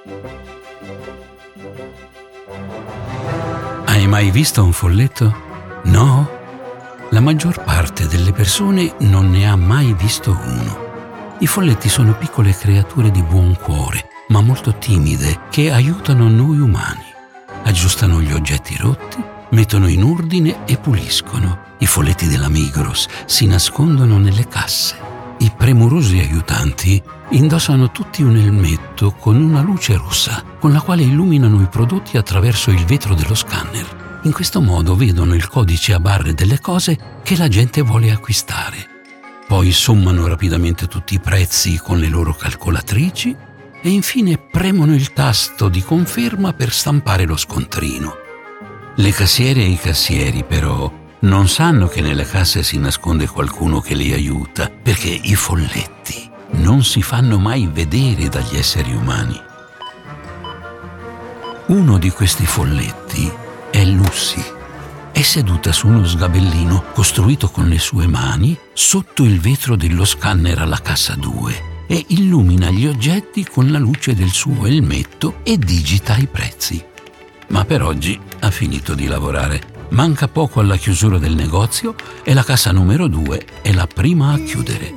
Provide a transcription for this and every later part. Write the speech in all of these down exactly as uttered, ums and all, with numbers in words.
Hai mai visto un folletto? No? La maggior parte delle persone non ne ha mai visto uno. I folletti sono piccole creature di buon cuore, ma molto timide, che aiutano noi umani. Aggiustano gli oggetti rotti, mettono in ordine e puliscono. I folletti della Migros si nascondono nelle casse. I premurosi aiutanti indossano tutti un elmetto con una luce rossa, con la quale illuminano i prodotti attraverso il vetro dello scanner. In questo modo vedono il codice a barre delle cose che la gente vuole acquistare. Poi sommano rapidamente tutti i prezzi con le loro calcolatrici e infine premono il tasto di conferma per stampare lo scontrino. Le cassiere e i cassieri, però, non sanno che nelle casse si nasconde qualcuno che li aiuta, perché i folletti non si fanno mai vedere dagli esseri umani. Uno di questi folletti è Lucy. È seduta su uno sgabellino costruito con le sue mani sotto il vetro dello scanner alla cassa due e illumina gli oggetti con la luce del suo elmetto e digita i prezzi. Ma per oggi ha finito di lavorare. Manca poco alla chiusura del negozio e la cassa numero due è la prima a chiudere.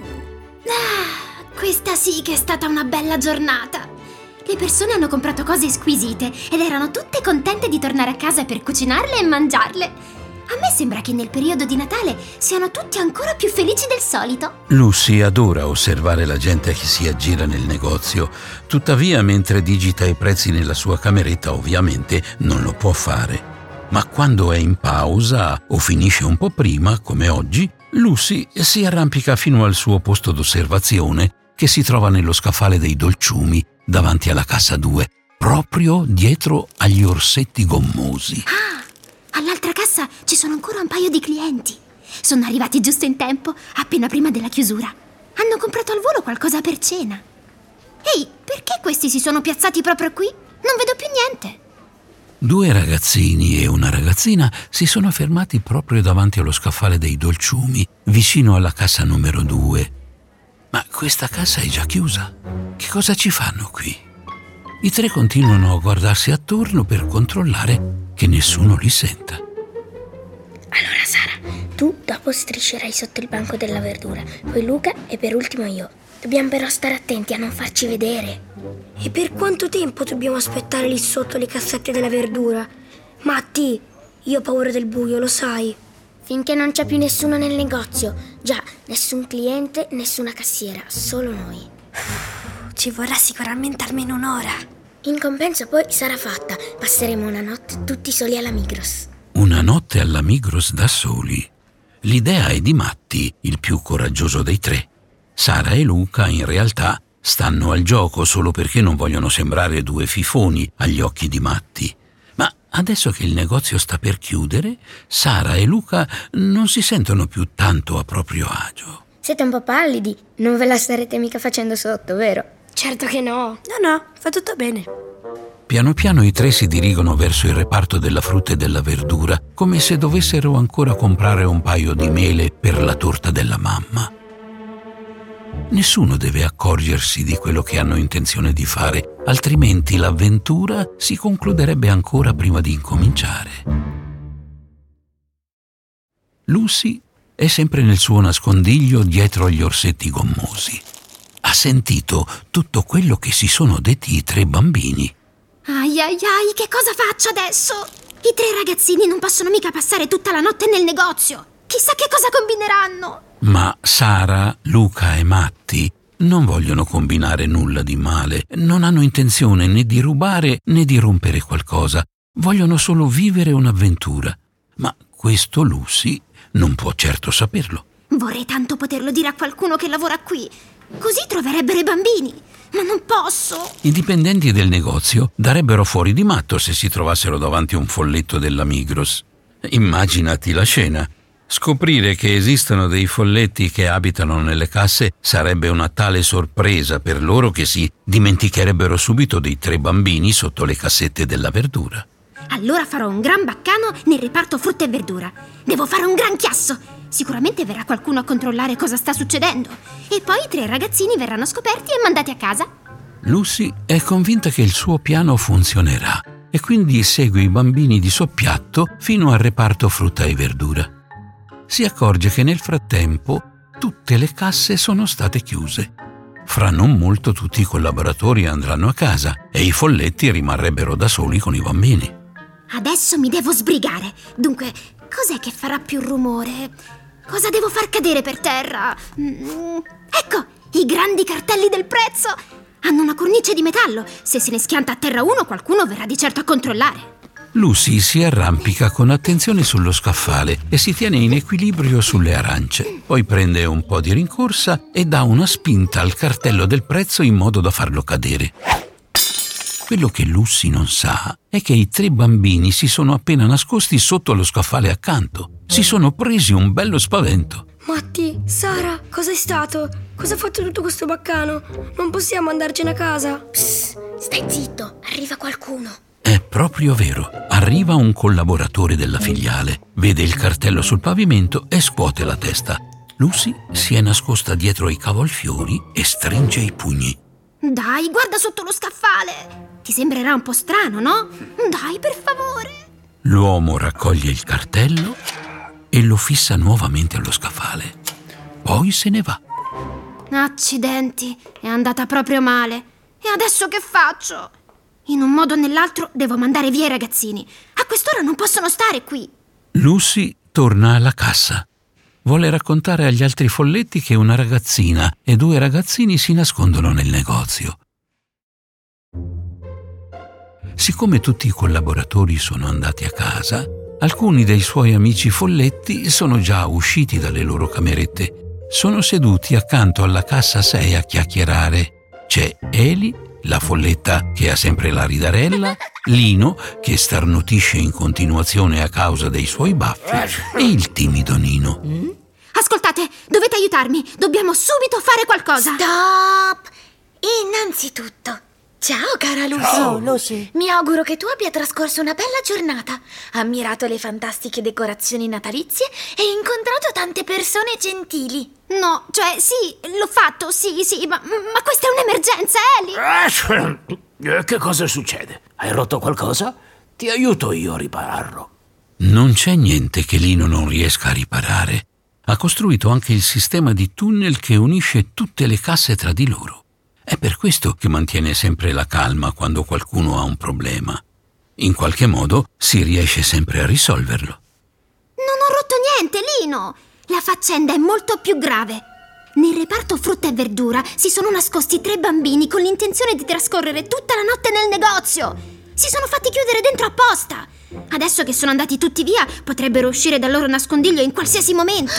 Ah, questa sì che è stata una bella giornata. Le persone hanno comprato cose squisite ed erano tutte contente di tornare a casa per cucinarle e mangiarle. A me sembra che nel periodo di Natale siano tutti ancora più felici del solito. Lucy adora osservare la gente che si aggira nel negozio. Tuttavia, mentre digita i prezzi nella sua cameretta, ovviamente non lo può fare. Ma quando è in pausa o finisce un po' prima, come oggi, Lucy si arrampica fino al suo posto d'osservazione che si trova nello scaffale dei dolciumi davanti alla cassa due, proprio dietro agli orsetti gommosi. Ah, all'altra cassa ci sono ancora un paio di clienti. Sono arrivati giusto in tempo, appena prima della chiusura. Hanno comprato al volo qualcosa per cena. Ehi, perché questi si sono piazzati proprio qui? Non vedo più niente. Due ragazzini e una ragazzina si sono fermati proprio davanti allo scaffale dei dolciumi, vicino alla cassa numero due. Ma questa cassa è già chiusa. Che cosa ci fanno qui? I tre continuano a guardarsi attorno per controllare che nessuno li senta. Allora Sara, tu dopo striscerai sotto il banco della verdura, poi Luca e per ultimo io. Dobbiamo però stare attenti a non farci vedere. E per quanto tempo dobbiamo aspettare lì sotto le cassette della verdura? Matti, io ho paura del buio, lo sai. Finché non c'è più nessuno nel negozio. Già, nessun cliente, nessuna cassiera, solo noi. Ci vorrà sicuramente almeno un'ora. In compenso poi sarà fatta. Passeremo una notte tutti soli alla Migros. Una notte alla Migros da soli. L'idea è di Matti, il più coraggioso dei tre. Sara e Luca in realtà stanno al gioco solo perché non vogliono sembrare due fifoni agli occhi di Matti. Ma adesso che il negozio sta per chiudere, Sara e Luca non si sentono più tanto a proprio agio. Siete un po' pallidi, non ve la starete mica facendo sotto, vero? Certo che no. No, no, fa tutto bene. Piano piano i tre si dirigono verso il reparto della frutta e della verdura, come se dovessero ancora comprare un paio di mele per la torta della mamma. Nessuno deve accorgersi di quello che hanno intenzione di fare, altrimenti l'avventura si concluderebbe ancora prima di incominciare. Lucy è sempre nel suo nascondiglio dietro agli orsetti gommosi. Ha sentito tutto quello che si sono detti i tre bambini. Ai ai ai, che cosa faccio adesso? I tre ragazzini non possono mica passare tutta la notte nel negozio. Chissà che cosa combineranno. Ma Sara, Luca e Matti non vogliono combinare nulla di male. Non hanno intenzione né di rubare né di rompere qualcosa. Vogliono solo vivere un'avventura. Ma questo Lucy non può certo saperlo. Vorrei tanto poterlo dire a qualcuno che lavora qui. Così troverebbero i bambini. Ma non posso. I dipendenti del negozio darebbero fuori di matto se si trovassero davanti a un folletto della Migros. Immaginati la scena. Scoprire che esistono dei folletti che abitano nelle casse sarebbe una tale sorpresa per loro che si dimenticherebbero subito dei tre bambini sotto le cassette della verdura. Allora farò un gran baccano nel reparto frutta e verdura. Devo fare un gran chiasso. Sicuramente verrà qualcuno a controllare cosa sta succedendo. E poi i tre ragazzini verranno scoperti e mandati a casa. Lucy è convinta che il suo piano funzionerà e quindi segue i bambini di soppiatto fino al reparto frutta e verdura. Si accorge che nel frattempo tutte le casse sono state chiuse. Fra non molto tutti i collaboratori andranno a casa e i folletti rimarrebbero da soli con i bambini. Adesso mi devo sbrigare. Dunque, cos'è che farà più rumore? Cosa devo far cadere per terra? Mm, ecco, i grandi cartelli del prezzo! Hanno una cornice di metallo. Se se ne schianta a terra uno, qualcuno verrà di certo a controllare. Lucy si arrampica con attenzione sullo scaffale e si tiene in equilibrio sulle arance. Poi prende un po' di rincorsa e dà una spinta al cartello del prezzo in modo da farlo cadere. Quello che Lucy non sa è che i tre bambini si sono appena nascosti sotto lo scaffale accanto. Si sono presi un bello spavento. Matti, Sara, cos'è stato? Cosa ha fatto tutto questo baccano? Non possiamo andarcene a casa. Psst, stai zitto, arriva qualcuno. È proprio vero. Arriva un collaboratore della filiale, vede il cartello sul pavimento e scuote la testa. Lucy si è nascosta dietro i cavolfiori e stringe i pugni. Dai, guarda sotto lo scaffale. Ti sembrerà un po' strano, no? Dai, per favore. L'uomo raccoglie il cartello e lo fissa nuovamente allo scaffale. Poi se ne va. Accidenti, è andata proprio male. E adesso che faccio? In un modo o nell'altro devo mandare via i ragazzini. A quest'ora non possono stare qui. Lucy torna alla cassa. Vuole raccontare agli altri folletti che una ragazzina e due ragazzini si nascondono nel negozio. Siccome tutti i collaboratori sono andati a casa, alcuni dei suoi amici folletti sono già usciti dalle loro camerette. Sono seduti accanto alla cassa sei a chiacchierare. C'è Eli, la folletta che ha sempre la ridarella, Lino, che starnutisce in continuazione a causa dei suoi baffi, e il timido Nino. Ascoltate, dovete aiutarmi. Dobbiamo subito fare qualcosa. Stop! Innanzitutto, ciao cara Lucy. Ciao Lucy. Mi auguro che tu abbia trascorso una bella giornata, ammirato le fantastiche decorazioni natalizie e incontrato tante persone gentili. No, cioè sì, l'ho fatto, sì, sì, ma, ma questa è un'emergenza, Eli. Che cosa succede? Hai rotto qualcosa? Ti aiuto io a ripararlo. Non c'è niente che Lino non riesca a riparare. Ha costruito anche il sistema di tunnel che unisce tutte le casse tra di loro. È per questo che mantiene sempre la calma quando qualcuno ha un problema. In qualche modo si riesce sempre a risolverlo. Non ho rotto niente, Lino. La faccenda è molto più grave. Nel reparto frutta e verdura si sono nascosti tre bambini con l'intenzione di trascorrere tutta la notte nel negozio. Si sono fatti chiudere dentro apposta. Adesso che sono andati tutti via, potrebbero uscire dal loro nascondiglio in qualsiasi momento.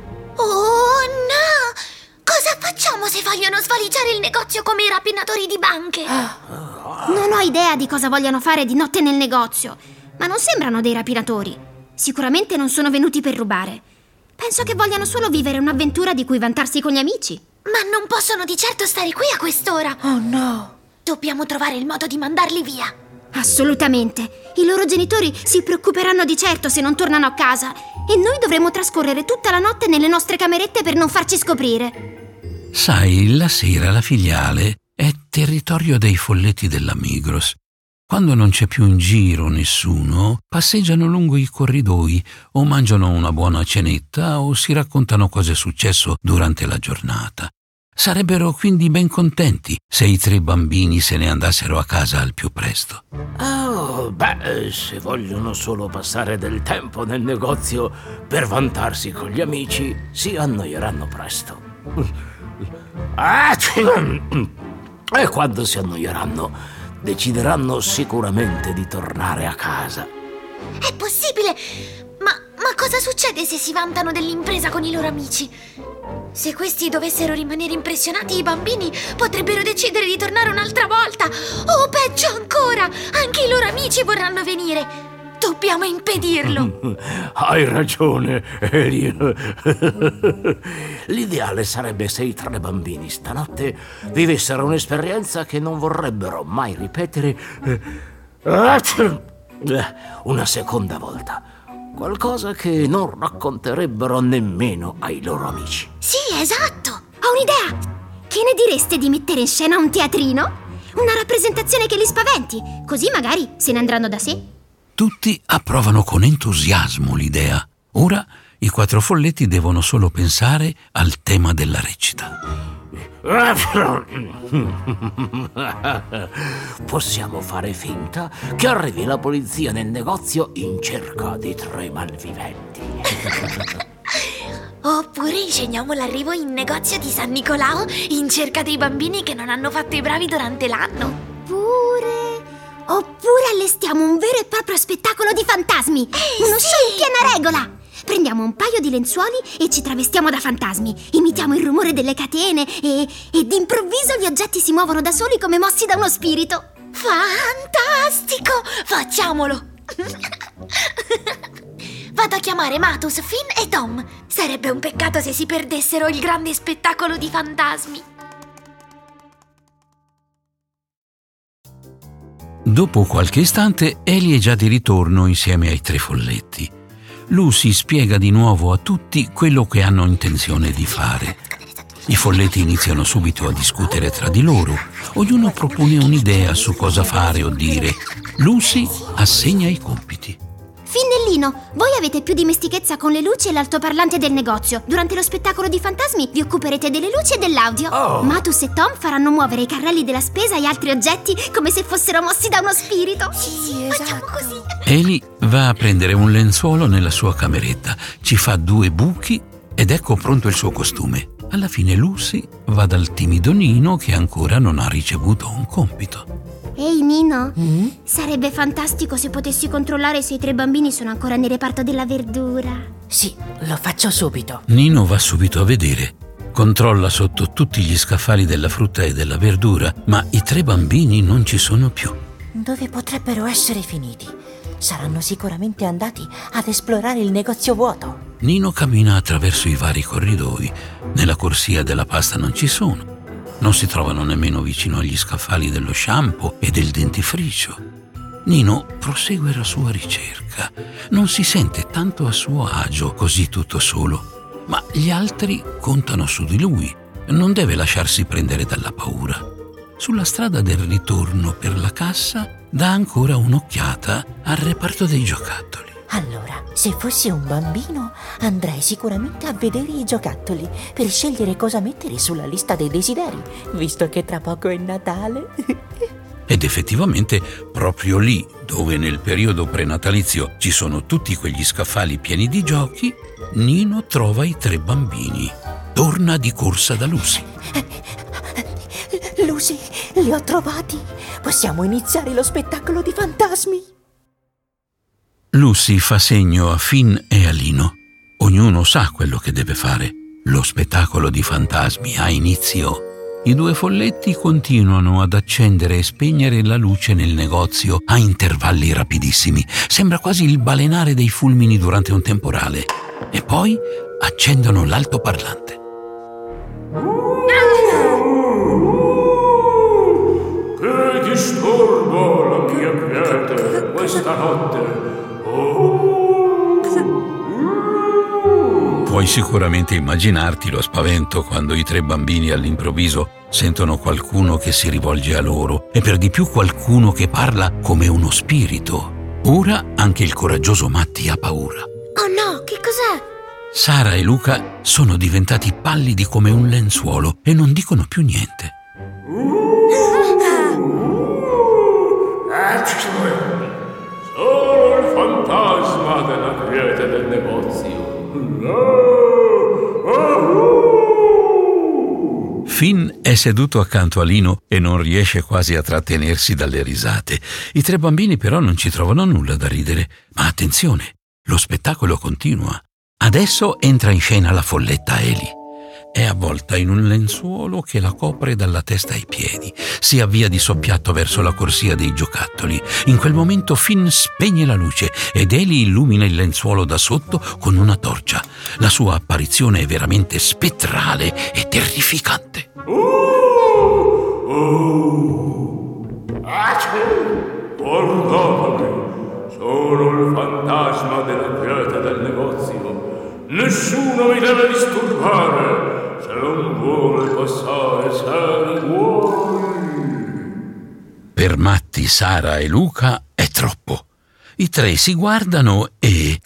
Oh no! Cosa facciamo se vogliono svaligiare il negozio come i rapinatori di banche? Non ho idea di cosa vogliano fare di notte nel negozio, ma non sembrano dei rapinatori. Sicuramente non sono venuti per rubare. Penso che vogliano solo vivere un'avventura di cui vantarsi con gli amici. Ma non possono di certo stare qui a quest'ora. Oh no! Dobbiamo trovare il modo di mandarli via. Assolutamente. I loro genitori si preoccuperanno di certo se non tornano a casa e noi dovremo trascorrere tutta la notte nelle nostre camerette per non farci scoprire. Sai, la sera la filiale è territorio dei folletti della Migros. Quando non c'è più in giro nessuno, passeggiano lungo i corridoi o mangiano una buona cenetta o si raccontano cosa è successo durante la giornata. Sarebbero quindi ben contenti se i tre bambini se ne andassero a casa al più presto. Oh, beh, se vogliono solo passare del tempo nel negozio per vantarsi con gli amici, si annoieranno presto. E quando si annoieranno, decideranno sicuramente di tornare a casa. È possibile? Ma, ma cosa succede se si vantano dell'impresa con i loro amici? Se questi dovessero rimanere impressionati, i bambini potrebbero decidere di tornare un'altra volta. O peggio ancora, anche i loro amici vorranno venire. Dobbiamo impedirlo. Hai ragione, Eli. L'ideale sarebbe se i tre bambini stanotte vivessero un'esperienza che non vorrebbero mai ripetere una seconda volta. Qualcosa che non racconterebbero nemmeno ai loro amici. Sì, esatto. Ho un'idea! Che ne direste di mettere in scena un teatrino? Una rappresentazione che li spaventi, così magari se ne andranno da sé. Tutti approvano con entusiasmo l'idea. Ora i quattro folletti devono solo pensare al tema della recita. Possiamo fare finta che arrivi la polizia nel negozio in cerca di tre malviventi. Oppure insegniamo l'arrivo in negozio di San Nicolao in cerca dei bambini che non hanno fatto i bravi durante l'anno. Oppure... Oppure allestiamo un vero e proprio spettacolo di fantasmi. Eh, Uno sì. show in piena regola. Prendiamo un paio di lenzuoli e ci travestiamo da fantasmi. Imitiamo il rumore delle catene e, e d'improvviso gli oggetti si muovono da soli come mossi da uno spirito. Fantastico! Facciamolo! Vado a chiamare Matus, Finn e Tom. Sarebbe un peccato se si perdessero il grande spettacolo di fantasmi. Dopo qualche istante, Ellie è già di ritorno insieme ai tre folletti. Lucy spiega di nuovo a tutti quello che hanno intenzione di fare. I folletti iniziano subito a discutere tra di loro. Ognuno propone un'idea su cosa fare o dire. Lucy assegna i compiti. Finnellino, voi avete più dimestichezza con le luci e l'altoparlante del negozio. Durante lo spettacolo di fantasmi vi occuperete delle luci e dell'audio. Oh. Matus e Tom faranno muovere i carrelli della spesa e altri oggetti come se fossero mossi da uno spirito. Sì, facciamo così. Ellie va a prendere un lenzuolo nella sua cameretta, ci fa due buchi ed ecco pronto il suo costume. Alla fine Lucy va dal timido Nino che ancora non ha ricevuto un compito. Ehi Nino, Mm? sarebbe fantastico se potessi controllare se i tre bambini sono ancora nel reparto della verdura. Sì, lo faccio subito. Nino va subito a vedere. Controlla sotto tutti gli scaffali della frutta e della verdura, ma i tre bambini non ci sono più. Dove potrebbero essere finiti? Saranno sicuramente andati ad esplorare il negozio vuoto. Nino cammina attraverso i vari corridoi. Nella corsia della pasta non ci sono. Non si trovano nemmeno vicino agli scaffali dello shampoo e del dentifricio. Nino prosegue la sua ricerca. Non si sente tanto a suo agio così tutto solo, ma gli altri contano su di lui. Non deve lasciarsi prendere dalla paura. Sulla strada del ritorno per la cassa dà ancora un'occhiata al reparto dei giocattoli. Allora, se fossi un bambino, andrei sicuramente a vedere i giocattoli per scegliere cosa mettere sulla lista dei desideri, visto che tra poco è Natale. Ed effettivamente, proprio lì, dove nel periodo prenatalizio ci sono tutti quegli scaffali pieni di giochi, Nino trova i tre bambini. Torna di corsa da Lucy. Lucy, li ho trovati. Possiamo iniziare lo spettacolo di fantasmi. Lucy fa segno a Finn e a Lino. Ognuno sa quello che deve fare. Lo spettacolo di fantasmi ha inizio. I due folletti continuano ad accendere e spegnere la luce nel negozio a intervalli rapidissimi. Sembra quasi il balenare dei fulmini durante un temporale. E poi accendono l'altoparlante. Che disturbo la mia quiete questa notte. Puoi sicuramente immaginarti lo spavento quando i tre bambini all'improvviso sentono qualcuno che si rivolge a loro e per di più qualcuno che parla come uno spirito. Ora anche il coraggioso Matti ha paura. Oh no, che cos'è? Sara e Luca sono diventati pallidi come un lenzuolo e non dicono più niente. Solo il fantasma della quiete del negozio. Finn è seduto accanto a Lino e non riesce quasi a trattenersi dalle risate. I tre bambini però non ci trovano nulla da ridere. Ma attenzione, lo spettacolo continua. Adesso entra in scena la folletta Ellie. È avvolta in un lenzuolo che la copre dalla testa ai piedi. Si avvia di soppiatto verso la corsia dei giocattoli. In quel momento Finn spegne la luce ed Ellie illumina il lenzuolo da sotto con una torcia. La sua apparizione è veramente spettrale e terrificante. Oh! Oh! Guardatemi! Sono il fantasma della quiete del negozio. Nessuno mi deve disturbare. Se non vuole passare, se ne vuoi. Per Matti, Sara e Luca è troppo. I tre si guardano e...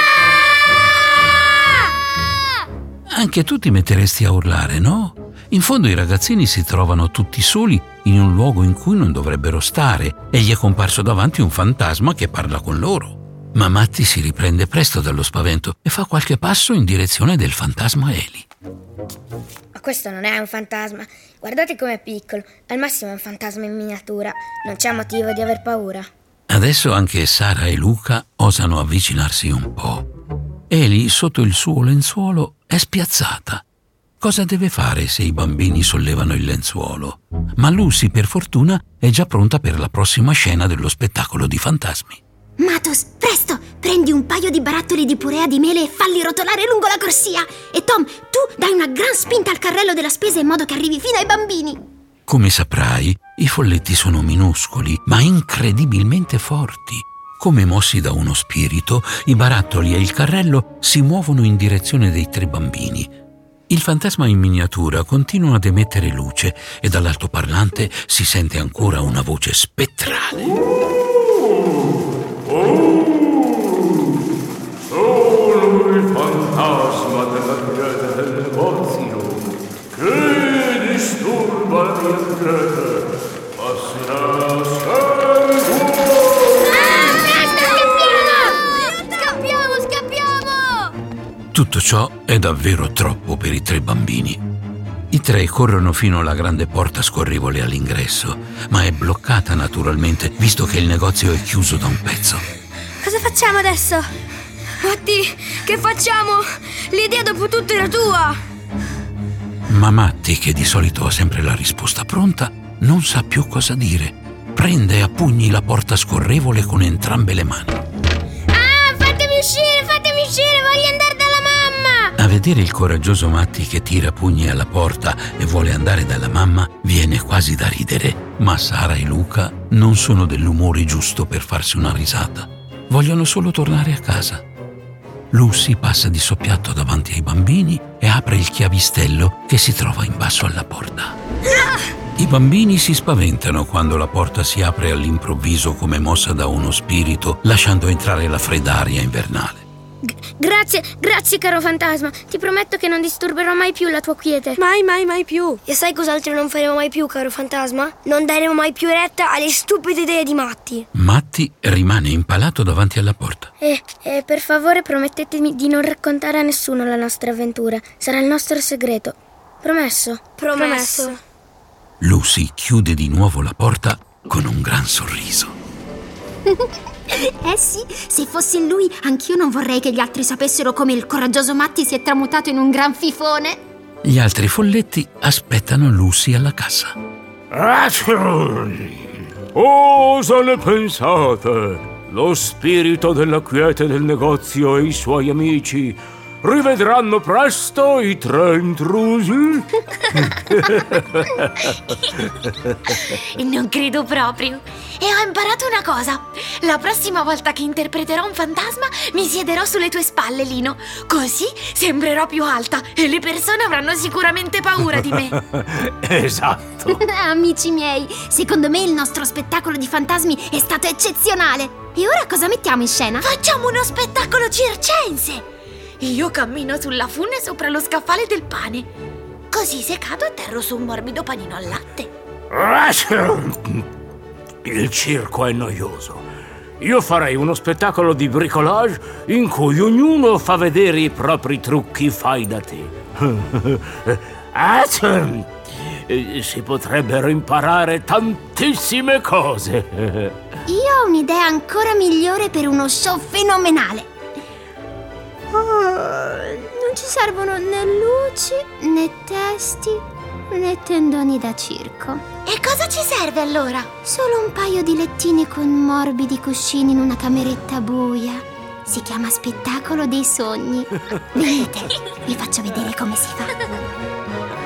Anche tu ti metteresti a urlare, no? In fondo i ragazzini si trovano tutti soli in un luogo in cui non dovrebbero stare e gli è comparso davanti un fantasma che parla con loro. Ma Matti si riprende presto dallo spavento e fa qualche passo in direzione del fantasma Eli. Ma questo non è un fantasma. Guardate com'è piccolo. Al massimo è un fantasma in miniatura. Non c'è motivo di aver paura. Adesso anche Sara e Luca osano avvicinarsi un po'. Eli, sotto il suo lenzuolo, è spiazzata. Cosa deve fare se i bambini sollevano il lenzuolo? Ma Lucy, per fortuna, è già pronta per la prossima scena dello spettacolo di fantasmi. Matos, presto! Prendi un paio di barattoli di purea di mele e falli rotolare lungo la corsia. E Tom, tu dai una gran spinta al carrello della spesa in modo che arrivi fino ai bambini. Come saprai, i folletti sono minuscoli, ma incredibilmente forti. Come mossi da uno spirito, i barattoli e il carrello si muovono in direzione dei tre bambini. Il fantasma in miniatura continua ad emettere luce e dall'altoparlante si sente ancora una voce spettrale. Sono il fantasma della quiete del negozio che disturba la mia quiete. Passerà sempre. Scappiamo, scappiamo! Tutto ciò è davvero troppo per i tre bambini. I tre corrono fino alla grande porta scorrevole all'ingresso, ma è bloccata naturalmente, visto che il negozio è chiuso da un pezzo. Cosa facciamo adesso? Matti, che facciamo? L'idea dopo tutto era tua! Ma Matti, che di solito ha sempre la risposta pronta, non sa più cosa dire. Prende a pugni la porta scorrevole con entrambe le mani. Ah, fatemi uscire, fatemi uscire, voglio andare dalla mamma! A vedere il coraggioso Matti che tira pugni alla porta e vuole andare dalla mamma, viene quasi da ridere. Ma Sara e Luca non sono dell'umore giusto per farsi una risata. Vogliono solo tornare a casa. Lucy passa di soppiatto davanti ai bambini e apre il chiavistello che si trova in basso alla porta. I bambini si spaventano quando la porta si apre all'improvviso come mossa da uno spirito, lasciando entrare la fredda aria invernale. G- grazie, grazie caro fantasma. Ti prometto che non disturberò mai più la tua quiete. Mai, mai, mai più. E sai cos'altro non faremo mai più, caro fantasma? Non daremo mai più retta alle stupide idee di Matti. Matti rimane impalato davanti alla porta. E, e per favore promettetemi di non raccontare a nessuno la nostra avventura. Sarà il nostro segreto. Promesso? Promesso. Lucy chiude di nuovo la porta con un gran sorriso. Eh sì, se fossi lui, anch'io non vorrei che gli altri sapessero come il coraggioso Matti si è tramutato in un gran fifone. Gli altri folletti aspettano Lucy alla cassa. Cosa ne pensate? Lo spirito della quiete del negozio e i suoi amici rivedranno presto i tre intrusi? Non credo proprio. E ho imparato una cosa. La prossima volta che interpreterò un fantasma mi siederò sulle tue spalle, Lino. Così sembrerò più alta e le persone avranno sicuramente paura di me. Esatto. Amici miei, secondo me il nostro spettacolo di fantasmi è stato eccezionale. E ora cosa mettiamo in scena? Facciamo uno spettacolo circense. Io cammino sulla fune sopra lo scaffale del pane. Così se cado atterro su un morbido panino al latte. Il circo è noioso. Io farei uno spettacolo di bricolage in cui ognuno fa vedere i propri trucchi fai da te. Si potrebbero imparare tantissime cose. Io ho un'idea ancora migliore per uno show fenomenale. Oh, non ci servono né luci, né testi, né tendoni da circo. E cosa ci serve allora? Solo un paio di lettini con morbidi cuscini in una cameretta buia. Si chiama spettacolo dei sogni. Venite, vi faccio vedere come si fa.